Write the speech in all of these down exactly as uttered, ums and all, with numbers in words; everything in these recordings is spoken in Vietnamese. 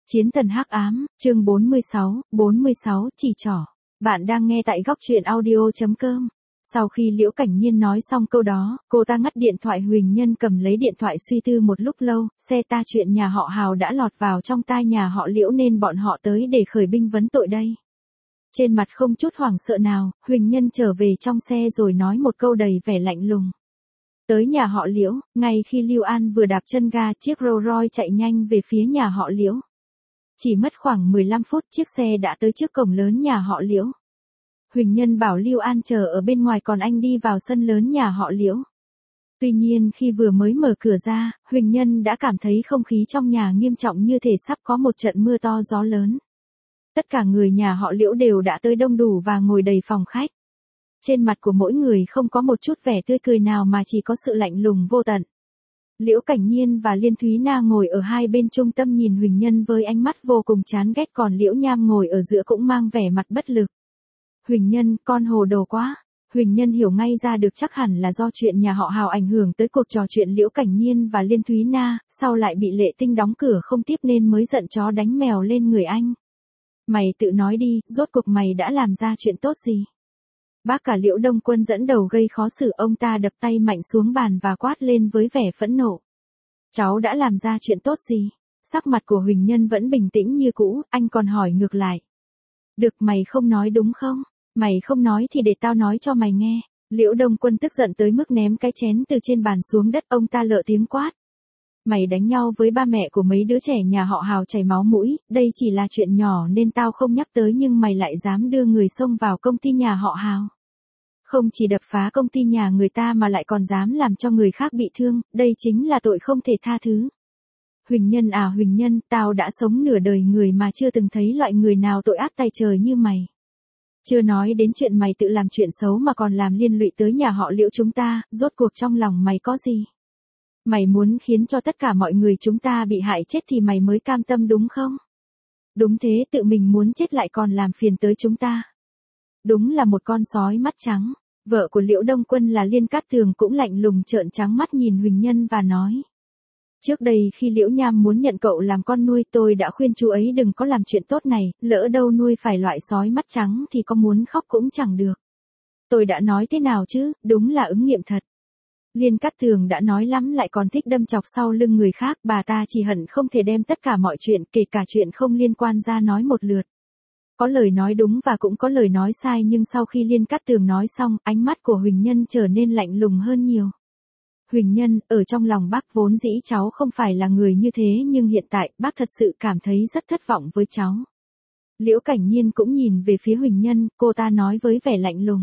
Chiến thần hắc ám, chương bốn mươi sáu, bốn mươi sáu, chỉ trỏ. Bạn đang nghe tại góc truyện audio.com. Sau khi Liễu Cảnh Nhiên nói xong câu đó, cô ta ngắt điện thoại. Huỳnh Nhân cầm lấy điện thoại suy tư một lúc lâu, xe ta chuyện nhà họ Hào đã lọt vào trong tai nhà họ Liễu nên bọn họ tới để khởi binh vấn tội đây. Trên mặt không chút hoảng sợ nào, Huỳnh Nhân trở về trong xe rồi nói một câu đầy vẻ lạnh lùng. Tới nhà họ Liễu, ngay khi Lưu An vừa đạp chân ga, chiếc Rolls Royce chạy nhanh về phía nhà họ Liễu. Chỉ mất khoảng mười lăm phút chiếc xe đã tới trước cổng lớn nhà họ Liễu. Huỳnh Nhân bảo Lưu An chờ ở bên ngoài còn anh đi vào sân lớn nhà họ Liễu. Tuy nhiên khi vừa mới mở cửa ra, Huỳnh Nhân đã cảm thấy không khí trong nhà nghiêm trọng như thể sắp có một trận mưa to gió lớn. Tất cả người nhà họ Liễu đều đã tới đông đủ và ngồi đầy phòng khách. Trên mặt của mỗi người không có một chút vẻ tươi cười nào mà chỉ có sự lạnh lùng vô tận. Liễu Cảnh Nhiên và Liên Thúy Na ngồi ở hai bên trung tâm nhìn Huỳnh Nhân với ánh mắt vô cùng chán ghét, còn Liễu Nham ngồi ở giữa cũng mang vẻ mặt bất lực. Huỳnh Nhân, con hồ đồ quá. Huỳnh Nhân hiểu ngay ra được chắc hẳn là do chuyện nhà họ Hào ảnh hưởng tới cuộc trò chuyện Liễu Cảnh Nhiên và Liên Thúy Na, sau lại bị Lệ Tinh đóng cửa không tiếp nên mới giận chó đánh mèo lên người anh. Mày tự nói đi, rốt cuộc mày đã làm ra chuyện tốt gì? Bác cả Liễu Đông Quân dẫn đầu gây khó xử, ông ta đập tay mạnh xuống bàn và quát lên với vẻ phẫn nộ. Cháu đã làm ra chuyện tốt gì? Sắc mặt của Huỳnh Nhân vẫn bình tĩnh như cũ, anh còn hỏi ngược lại. Được, mày không nói đúng không? Mày không nói thì để tao nói cho mày nghe. Liễu Đông Quân tức giận tới mức ném cái chén từ trên bàn xuống đất, ông ta lợ tiếng quát. Mày đánh nhau với ba mẹ của mấy đứa trẻ nhà họ Hào chảy máu mũi, đây chỉ là chuyện nhỏ nên tao không nhắc tới, nhưng mày lại dám đưa người xông vào công ty nhà họ Hào. Không chỉ đập phá công ty nhà người ta mà lại còn dám làm cho người khác bị thương, đây chính là tội không thể tha thứ. Huỳnh Nhân à Huỳnh Nhân, tao đã sống nửa đời người mà chưa từng thấy loại người nào tội ác tày trời như mày. Chưa nói đến chuyện mày tự làm chuyện xấu mà còn làm liên lụy tới nhà họ Liễu chúng ta, rốt cuộc trong lòng mày có gì? Mày muốn khiến cho tất cả mọi người chúng ta bị hại chết thì mày mới cam tâm đúng không? Đúng thế, tự mình muốn chết lại còn làm phiền tới chúng ta. Đúng là một con sói mắt trắng. Vợ của Liễu Đông Quân là Liên Cát Tường cũng lạnh lùng trợn trắng mắt nhìn Huỳnh Nhân và nói. Trước đây khi Liễu Nham muốn nhận cậu làm con nuôi, tôi đã khuyên chú ấy đừng có làm chuyện tốt này, lỡ đâu nuôi phải loại sói mắt trắng thì có muốn khóc cũng chẳng được. Tôi đã nói thế nào chứ, đúng là ứng nghiệm thật. Liên Cát Tường đã nói lắm lại còn thích đâm chọc sau lưng người khác, bà ta chỉ hận không thể đem tất cả mọi chuyện, kể cả chuyện không liên quan ra nói một lượt. Có lời nói đúng và cũng có lời nói sai, nhưng sau khi Liên Cát Tường nói xong, ánh mắt của Huỳnh Nhân trở nên lạnh lùng hơn nhiều. Huỳnh Nhân, ở trong lòng bác vốn dĩ cháu không phải là người như thế, nhưng hiện tại bác thật sự cảm thấy rất thất vọng với cháu. Liễu Cảnh Nhiên cũng nhìn về phía Huỳnh Nhân, cô ta nói với vẻ lạnh lùng.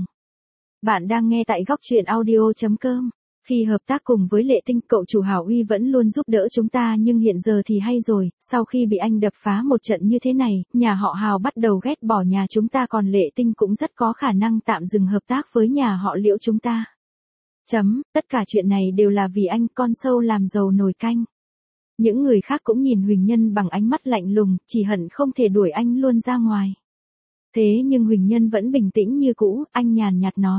Bạn đang nghe tại góc truyện audio.com. Khi hợp tác cùng với Lệ Tinh, cậu chủ Hảo Uy vẫn luôn giúp đỡ chúng ta, nhưng hiện giờ thì hay rồi, sau khi bị anh đập phá một trận như thế này, nhà họ Hào bắt đầu ghét bỏ nhà chúng ta, còn Lệ Tinh cũng rất có khả năng tạm dừng hợp tác với nhà họ Liễu chúng ta. Chấm, tất cả chuyện này đều là vì anh, con sâu làm dầu nồi canh. Những người khác cũng nhìn Huỳnh Nhân bằng ánh mắt lạnh lùng, chỉ hận không thể đuổi anh luôn ra ngoài. Thế nhưng Huỳnh Nhân vẫn bình tĩnh như cũ, anh nhàn nhạt nói.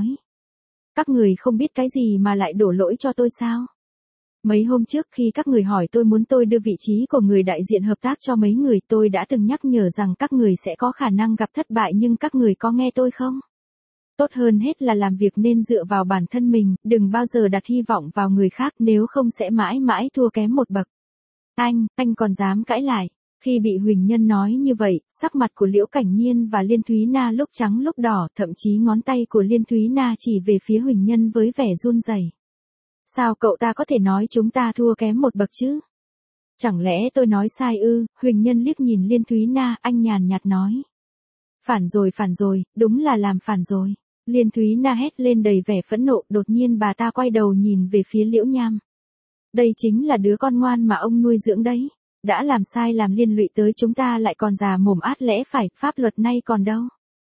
Các người không biết cái gì mà lại đổ lỗi cho tôi sao? Mấy hôm trước khi các người hỏi tôi muốn tôi đưa vị trí của người đại diện hợp tác cho mấy người, tôi đã từng nhắc nhở rằng các người sẽ có khả năng gặp thất bại, nhưng các người có nghe tôi không? Tốt hơn hết là làm việc nên dựa vào bản thân mình, đừng bao giờ đặt hy vọng vào người khác, nếu không sẽ mãi mãi thua kém một bậc. Anh, anh còn dám cãi lại. Khi bị Huỳnh Nhân nói như vậy, sắc mặt của Liễu Cảnh Nhiên và Liên Thúy Na lúc trắng lúc đỏ, thậm chí ngón tay của Liên Thúy Na chỉ về phía Huỳnh Nhân với vẻ run rẩy. Sao cậu ta có thể nói chúng ta thua kém một bậc chứ? Chẳng lẽ tôi nói sai ư? Huỳnh Nhân liếc nhìn Liên Thúy Na, anh nhàn nhạt nói. Phản rồi phản rồi, đúng là làm phản rồi. Liên Thúy Na hét lên đầy vẻ phẫn nộ, đột nhiên bà ta quay đầu nhìn về phía Liễu Nham. Đây chính là đứa con ngoan mà ông nuôi dưỡng đấy. Đã làm sai làm liên lụy tới chúng ta lại còn già mồm át lẽ phải, pháp luật nay còn đâu.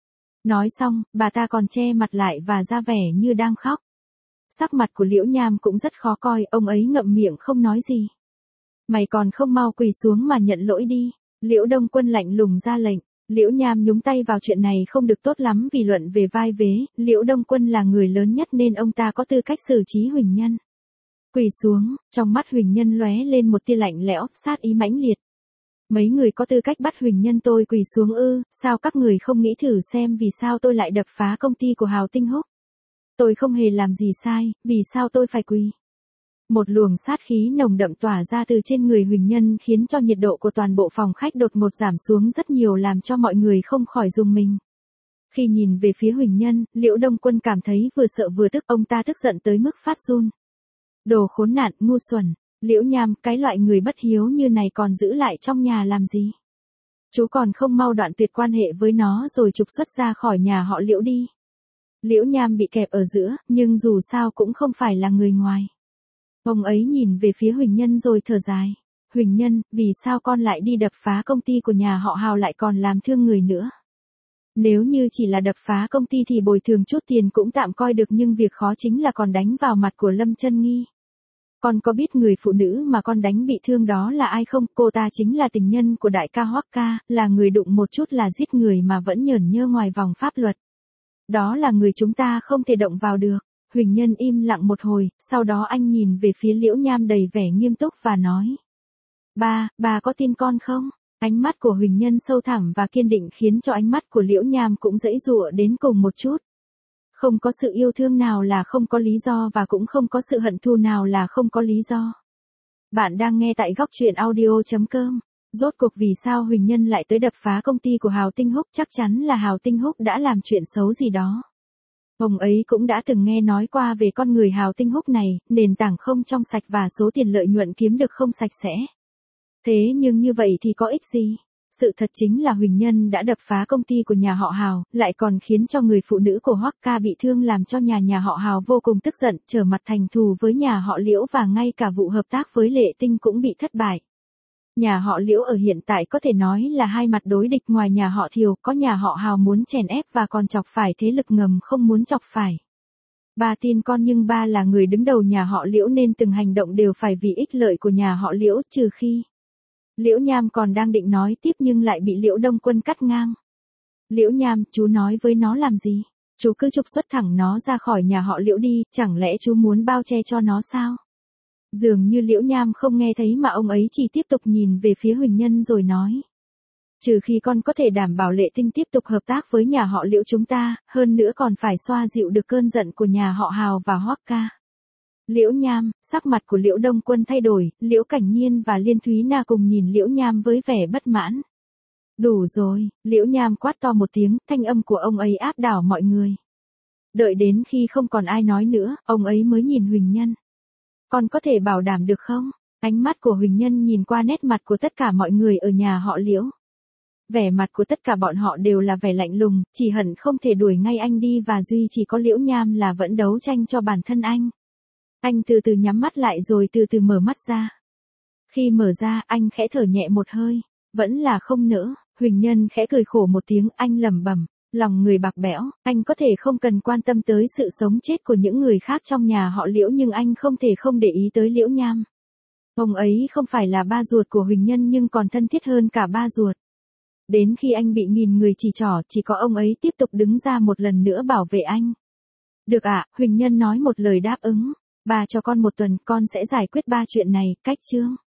Nói xong, bà ta còn che mặt lại và ra vẻ như đang khóc. Sắc mặt của Liễu Nham cũng rất khó coi, ông ấy ngậm miệng không nói gì. Mày còn không mau quỳ xuống mà nhận lỗi đi. Liễu Đông Quân lạnh lùng ra lệnh. Liễu Nham nhúng tay vào chuyện này không được tốt lắm, vì luận về vai vế, Liễu Đông Quân là người lớn nhất nên ông ta có tư cách xử trí Huỳnh Nhân. Quỳ xuống, trong mắt Huỳnh Nhân lóe lên một tia lạnh lẽo, sát ý mãnh liệt. Mấy người có tư cách bắt Huỳnh Nhân tôi quỳ xuống ư, sao các người không nghĩ thử xem vì sao tôi lại đập phá công ty của Hào Tinh Húc? Tôi không hề làm gì sai, vì sao tôi phải quỳ? Một luồng sát khí nồng đậm tỏa ra từ trên người Huỳnh Nhân khiến cho nhiệt độ của toàn bộ phòng khách đột ngột giảm xuống rất nhiều làm cho mọi người không khỏi rùng mình. Khi nhìn về phía Huỳnh Nhân, Liễu Đông Quân cảm thấy vừa sợ vừa tức, ông ta tức giận tới mức phát run. Đồ khốn nạn, ngu xuẩn, Liễu Nham, cái loại người bất hiếu như này còn giữ lại trong nhà làm gì? Chú còn không mau đoạn tuyệt quan hệ với nó rồi trục xuất ra khỏi nhà họ Liễu đi. Liễu Nham bị kẹp ở giữa, nhưng dù sao cũng không phải là người ngoài. Ông ấy nhìn về phía Huỳnh Nhân rồi thở dài. Huỳnh Nhân, vì sao con lại đi đập phá công ty của nhà họ Hào lại còn làm thương người nữa? Nếu như chỉ là đập phá công ty thì bồi thường chút tiền cũng tạm coi được, nhưng việc khó chính là còn đánh vào mặt của Lâm Chân Nghi. Con có biết người phụ nữ mà con đánh bị thương đó là ai không? Cô ta chính là tình nhân của đại ca Hoắc ca, là người đụng một chút là giết người mà vẫn nhởn nhơ ngoài vòng pháp luật. Đó là người chúng ta không thể động vào được. Huỳnh Nhân im lặng một hồi, sau đó anh nhìn về phía Liễu Nham đầy vẻ nghiêm túc và nói. Ba, bà có tin con không? Ánh mắt của Huỳnh Nhân sâu thẳm và kiên định khiến cho ánh mắt của Liễu Nham cũng dãy dụa đến cùng một chút. Không có sự yêu thương nào là không có lý do và cũng không có sự hận thù nào là không có lý do. Bạn đang nghe tại góc truyện audio chấm com. Rốt cuộc vì sao Huỳnh Nhân lại tới đập phá công ty của Hào Tinh Húc? Chắc chắn là Hào Tinh Húc đã làm chuyện xấu gì đó. Ông ấy cũng đã từng nghe nói qua về con người Hào Tinh Húc này, nền tảng không trong sạch và số tiền lợi nhuận kiếm được không sạch sẽ. Thế nhưng như vậy thì có ích gì? Sự thật chính là Huỳnh Nhân đã đập phá công ty của nhà họ Hào, lại còn khiến cho người phụ nữ của Hoắc ca bị thương làm cho nhà nhà họ Hào vô cùng tức giận, trở mặt thành thù với nhà họ Liễu và ngay cả vụ hợp tác với Lệ Tinh cũng bị thất bại. Nhà họ Liễu ở hiện tại có thể nói là hai mặt đối địch, ngoài nhà họ Thiều có nhà họ Hào muốn chèn ép và còn chọc phải thế lực ngầm không muốn chọc phải. Ba tin con nhưng ba là người đứng đầu nhà họ Liễu nên từng hành động đều phải vì ích lợi của nhà họ Liễu, trừ khi. Liễu Nham còn đang định nói tiếp nhưng lại bị Liễu Đông Quân cắt ngang. Liễu Nham, chú nói với nó làm gì? Chú cứ trục xuất thẳng nó ra khỏi nhà họ Liễu đi, chẳng lẽ chú muốn bao che cho nó sao? Dường như Liễu Nham không nghe thấy mà ông ấy chỉ tiếp tục nhìn về phía Huỳnh Nhân rồi nói. Trừ khi con có thể đảm bảo Lệ Tinh tiếp tục hợp tác với nhà họ Liễu chúng ta, hơn nữa còn phải xoa dịu được cơn giận của nhà họ Hào và Hoắc ca. Liễu Nham, sắc mặt của Liễu Đông Quân thay đổi, Liễu Cảnh Nhiên và Liên Thúy Na cùng nhìn Liễu Nham với vẻ bất mãn. Đủ rồi, Liễu Nham quát to một tiếng, thanh âm của ông ấy áp đảo mọi người. Đợi đến khi không còn ai nói nữa, ông ấy mới nhìn Huỳnh Nhân. Con có thể bảo đảm được không? Ánh mắt của Huỳnh Nhân nhìn qua nét mặt của tất cả mọi người ở nhà họ Liễu. Vẻ mặt của tất cả bọn họ đều là vẻ lạnh lùng, chỉ hận không thể đuổi ngay anh đi và duy chỉ có Liễu Nham là vẫn đấu tranh cho bản thân anh. Anh từ từ nhắm mắt lại rồi từ từ mở mắt ra. Khi mở ra, anh khẽ thở nhẹ một hơi, vẫn là không nỡ. Huỳnh Nhân khẽ cười khổ một tiếng, anh lẩm bẩm, lòng người bạc bẽo, anh có thể không cần quan tâm tới sự sống chết của những người khác trong nhà họ Liễu nhưng anh không thể không để ý tới Liễu Nham. Ông ấy không phải là ba ruột của Huỳnh Nhân nhưng còn thân thiết hơn cả ba ruột. Đến khi anh bị nghìn người chỉ trỏ, chỉ có ông ấy tiếp tục đứng ra một lần nữa bảo vệ anh. Được ạ, Huỳnh Nhân nói một lời đáp ứng. Bà cho con một tuần, con sẽ giải quyết ba chuyện này, cách chương.